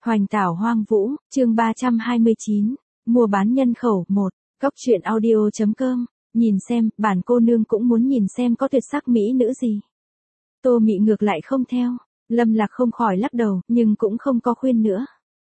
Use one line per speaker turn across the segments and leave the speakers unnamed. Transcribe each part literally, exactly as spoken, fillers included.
Hoành tảo hoang vũ, chương ba trăm hai mươi chín, mua bán nhân khẩu một, Cóc truyện audio chấm com, nhìn xem, bản cô nương cũng muốn nhìn xem có tuyệt sắc mỹ nữ gì. Tô Mị ngược lại không theo, Lâm Lạc không khỏi lắc đầu, nhưng cũng không có khuyên nữa.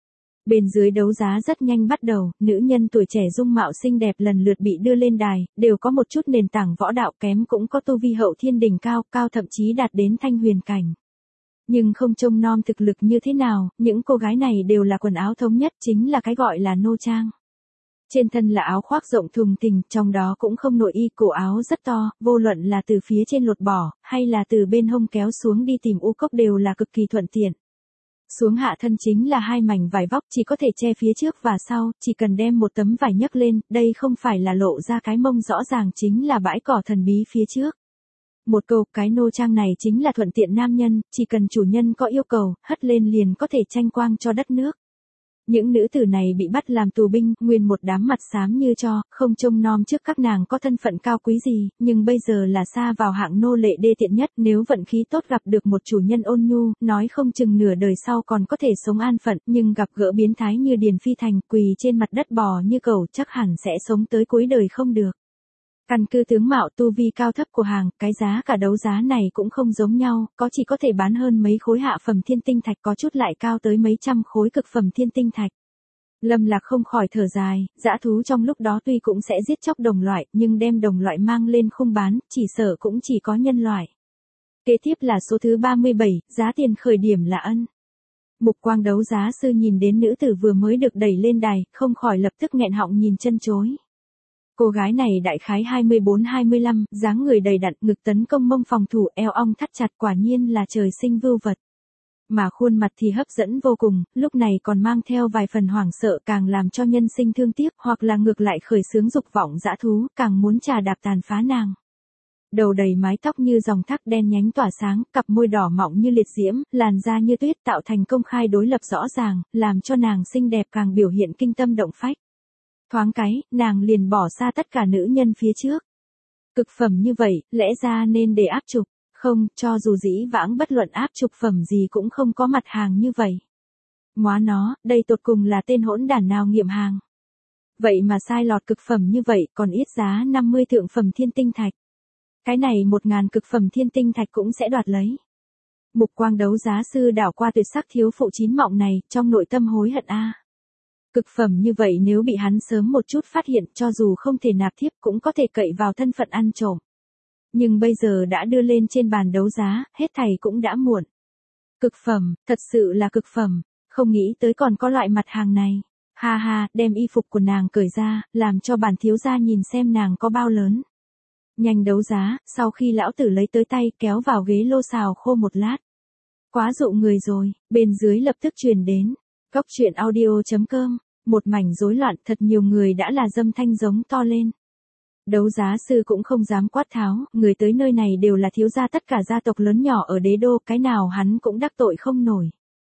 Bên dưới đấu giá rất nhanh bắt đầu, nữ nhân tuổi trẻ dung mạo xinh đẹp lần lượt bị đưa lên đài, đều có một chút nền tảng võ đạo, kém cũng có tu vi hậu thiên đỉnh cao, cao thậm chí đạt đến thanh huyền cảnh. Nhưng không trông nom thực lực như thế nào, những cô gái này đều là quần áo thống nhất, chính là cái gọi là nô trang. Trên thân là áo khoác rộng thùng thình, trong đó cũng không nội y, cổ áo rất to, vô luận là từ phía trên lột bỏ, hay là từ bên hông kéo xuống đi tìm u cốc đều là cực kỳ thuận tiện. Xuống hạ thân chính là hai mảnh vải vóc, chỉ có thể che phía trước và sau, chỉ cần đem một tấm vải nhấc lên, đây không phải là lộ ra cái mông, rõ ràng chính là bãi cỏ thần bí phía trước. Một câu, cái nô trang này chính là thuận tiện nam nhân, chỉ cần chủ nhân có yêu cầu, hất lên liền có thể tranh quang cho đất nước. Những nữ tử này bị bắt làm tù binh, nguyên một đám mặt xám như tro, không trông nom trước các nàng có thân phận cao quý gì, nhưng bây giờ là xa vào hạng nô lệ đê tiện nhất, nếu vận khí tốt gặp được một chủ nhân ôn nhu, nói không chừng nửa đời sau còn có thể sống an phận, nhưng gặp gỡ biến thái như Điền Phi Thành, quỳ trên mặt đất bò như cẩu, chắc hẳn sẽ sống tới cuối đời không được. Căn cứ tướng mạo tu vi cao thấp của hàng, cái giá cả đấu giá này cũng không giống nhau, có chỉ có thể bán hơn mấy khối hạ phẩm thiên tinh thạch, có chút lại cao tới mấy trăm khối cực phẩm thiên tinh thạch. Lâm Lạc không khỏi thở dài, dã thú trong lúc đó tuy cũng sẽ giết chóc đồng loại, nhưng đem đồng loại mang lên khung bán, chỉ sợ cũng chỉ có nhân loại. Kế tiếp là số thứ ba mươi bảy, giá tiền khởi điểm là ân. Mục quang đấu giá sư nhìn đến nữ tử vừa mới được đẩy lên đài, không khỏi lập tức nghẹn họng nhìn chân chối. Cô gái này đại khái hai mươi bốn hai mươi lăm, dáng người đầy đặn, ngực tấn công mông phòng thủ, eo ong thắt chặt, quả nhiên là trời sinh vưu vật. Mà khuôn mặt thì hấp dẫn vô cùng, lúc này còn mang theo vài phần hoảng sợ, càng làm cho nhân sinh thương tiếc, hoặc là ngược lại khởi xướng dục vọng dã thú, càng muốn trà đạp tàn phá nàng. Đầu đầy mái tóc như dòng thác đen nhánh tỏa sáng, cặp môi đỏ mọng như liệt diễm, làn da như tuyết, tạo thành công khai đối lập rõ ràng, làm cho nàng xinh đẹp càng biểu hiện kinh tâm động phách. Thoáng cái, nàng liền bỏ xa tất cả nữ nhân phía trước. Cực phẩm như vậy, lẽ ra nên để áp trục, không, cho dù dĩ vãng bất luận áp trục phẩm gì cũng không có mặt hàng như vậy. Móa nó, đây tột cùng là tên hỗn đản nào nghiệm hàng. Vậy mà sai lọt cực phẩm như vậy, còn ít giá năm mươi thượng phẩm thiên tinh thạch. Cái này một ngàn cực phẩm thiên tinh thạch cũng sẽ đoạt lấy. Mục quang đấu giá sư đảo qua tuyệt sắc thiếu phụ chín mọng này, trong nội tâm hối hận a. Cực phẩm như vậy nếu bị hắn sớm một chút phát hiện, cho dù không thể nạp thiếp cũng có thể cậy vào thân phận ăn trộm. Nhưng bây giờ đã đưa lên trên bàn đấu giá, hết thảy cũng đã muộn. Cực phẩm, thật sự là cực phẩm, không nghĩ tới còn có loại mặt hàng này. Ha ha, đem y phục của nàng cởi ra, làm cho bản thiếu gia nhìn xem nàng có bao lớn. Nhanh đấu giá, sau khi lão tử lấy tới tay, kéo vào ghế lô xào khô một lát. Quá dụ người rồi, bên dưới lập tức truyền đến. Cóc truyện audio chấm com, một mảnh rối loạn, thật nhiều người đã là dâm thanh giống to lên. Đấu giá sư cũng không dám quát tháo, người tới nơi này đều là thiếu gia tất cả gia tộc lớn nhỏ ở đế đô, cái nào hắn cũng đắc tội không nổi.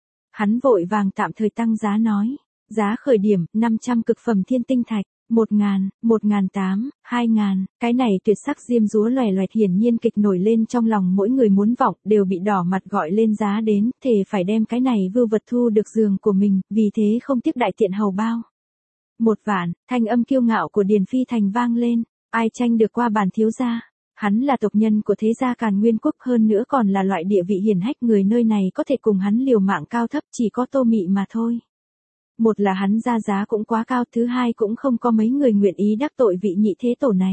Hắn vội vàng tạm thời tăng giá nói, giá khởi điểm, năm trăm cực phẩm thiên tinh thạch, một ngàn, một ngàn tám, hai ngàn, cái này tuyệt sắc diêm dúa loè loẹt hiển nhiên kịch nổi lên trong lòng mỗi người muốn vọng, đều bị đỏ mặt gọi lên giá đến, thề phải đem cái này vưu vật thu được giường của mình, vì thế không tiếc đại tiện hầu bao. Một vạn, thanh âm kiêu ngạo của Điền Phi Thành vang lên, ai tranh được qua bản thiếu gia. Hắn là tộc nhân của thế gia Càn Nguyên Quốc, hơn nữa còn là loại địa vị hiển hách, người nơi này có thể cùng hắn liều mạng cao thấp chỉ có Tô Mị mà thôi. Một là hắn ra giá cũng quá cao, thứ hai cũng không có mấy người nguyện ý đắc tội vị nhị thế tổ này.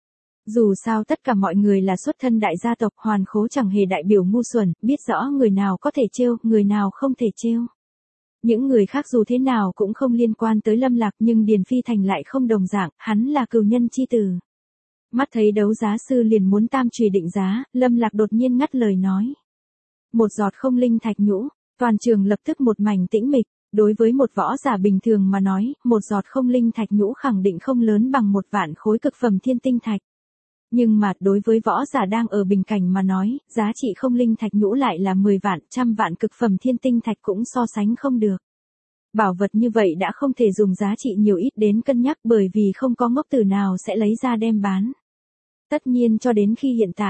Dù sao tất cả mọi người là xuất thân đại gia tộc, hoàn khố chẳng hề đại biểu ngu xuẩn, biết rõ người nào có thể trêu, người nào không thể trêu. Những người khác dù thế nào cũng không liên quan tới Lâm Lạc, nhưng Điền Phi Thành lại không đồng dạng, hắn là cừu nhân chi tử. Mắt thấy đấu giá sư liền muốn tam chùy định giá, Lâm Lạc đột nhiên ngắt lời nói. Một giọt không linh thạch nhũ, toàn trường lập tức một mảnh tĩnh mịch. Đối với một võ giả bình thường mà nói, một giọt không linh thạch nhũ khẳng định không lớn bằng một vạn khối cực phẩm thiên tinh thạch. Nhưng mà đối với võ giả đang ở bình cảnh mà nói, giá trị không linh thạch nhũ lại là mười vạn, trăm vạn cực phẩm thiên tinh thạch cũng so sánh không được. Bảo vật như vậy đã không thể dùng giá trị nhiều ít đến cân nhắc, bởi vì không có ngốc tử nào sẽ lấy ra đem bán. Tất nhiên cho đến khi hiện tại,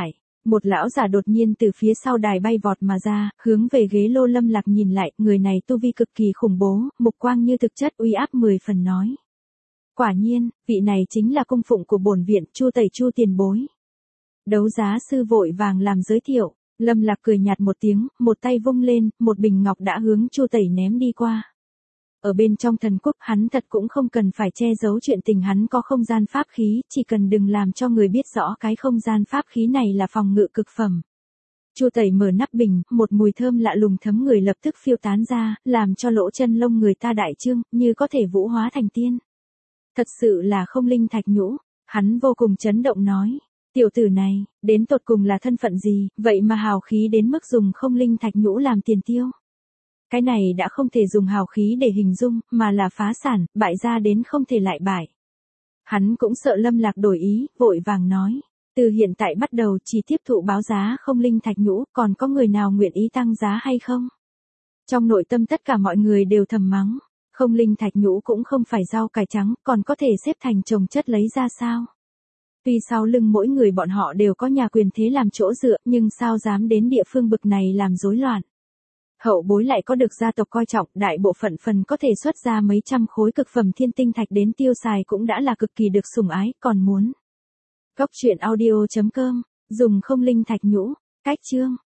Một lão giả đột nhiên từ phía sau đài bay vọt mà ra, hướng về ghế lô Lâm Lạc nhìn lại, người này tu vi cực kỳ khủng bố, mục quang như thực chất uy áp mười phần nói. Quả nhiên, vị này chính là cung phụng của bổn viện, Chu Tẩy Chu tiền bối. Đấu giá sư vội vàng làm giới thiệu, Lâm Lạc cười nhạt một tiếng, một tay vung lên, một bình ngọc đã hướng Chu Tẩy ném đi qua. Ở bên trong thần quốc hắn thật cũng không cần phải che giấu chuyện tình hắn có không gian pháp khí, chỉ cần đừng làm cho người biết rõ cái không gian pháp khí này là phòng ngự cực phẩm. Chu Tẩy mở nắp bình, một mùi thơm lạ lùng thấm người lập tức phiêu tán ra, làm cho lỗ chân lông người ta đại trương, như có thể vũ hóa thành tiên. Thật sự là không linh thạch nhũ, hắn vô cùng chấn động nói. Tiểu tử này, đến tột cùng là thân phận gì, vậy mà hào khí đến mức dùng không linh thạch nhũ làm tiền tiêu. Cái này đã không thể dùng hào khí để hình dung, mà là phá sản, bại ra đến không thể lại bại. Hắn cũng sợ Lâm Lạc đổi ý, vội vàng nói. Từ hiện tại bắt đầu chỉ tiếp thụ báo giá không linh thạch nhũ, còn có người nào nguyện ý tăng giá hay không? Trong nội tâm tất cả mọi người đều thầm mắng. Không linh thạch nhũ cũng không phải rau cải trắng, còn có thể xếp thành chồng chất lấy ra sao? Tuy sau lưng mỗi người bọn họ đều có nhà quyền thế làm chỗ dựa, nhưng sao dám đến địa phương bực này làm rối loạn. Hậu bối lại có được gia tộc coi trọng, đại bộ phận phần có thể xuất ra mấy trăm khối cực phẩm thiên tinh thạch đến tiêu xài cũng đã là cực kỳ được sủng ái, còn muốn. Góc truyện audio chấm com, dùng không linh thạch nhũ, cách chương.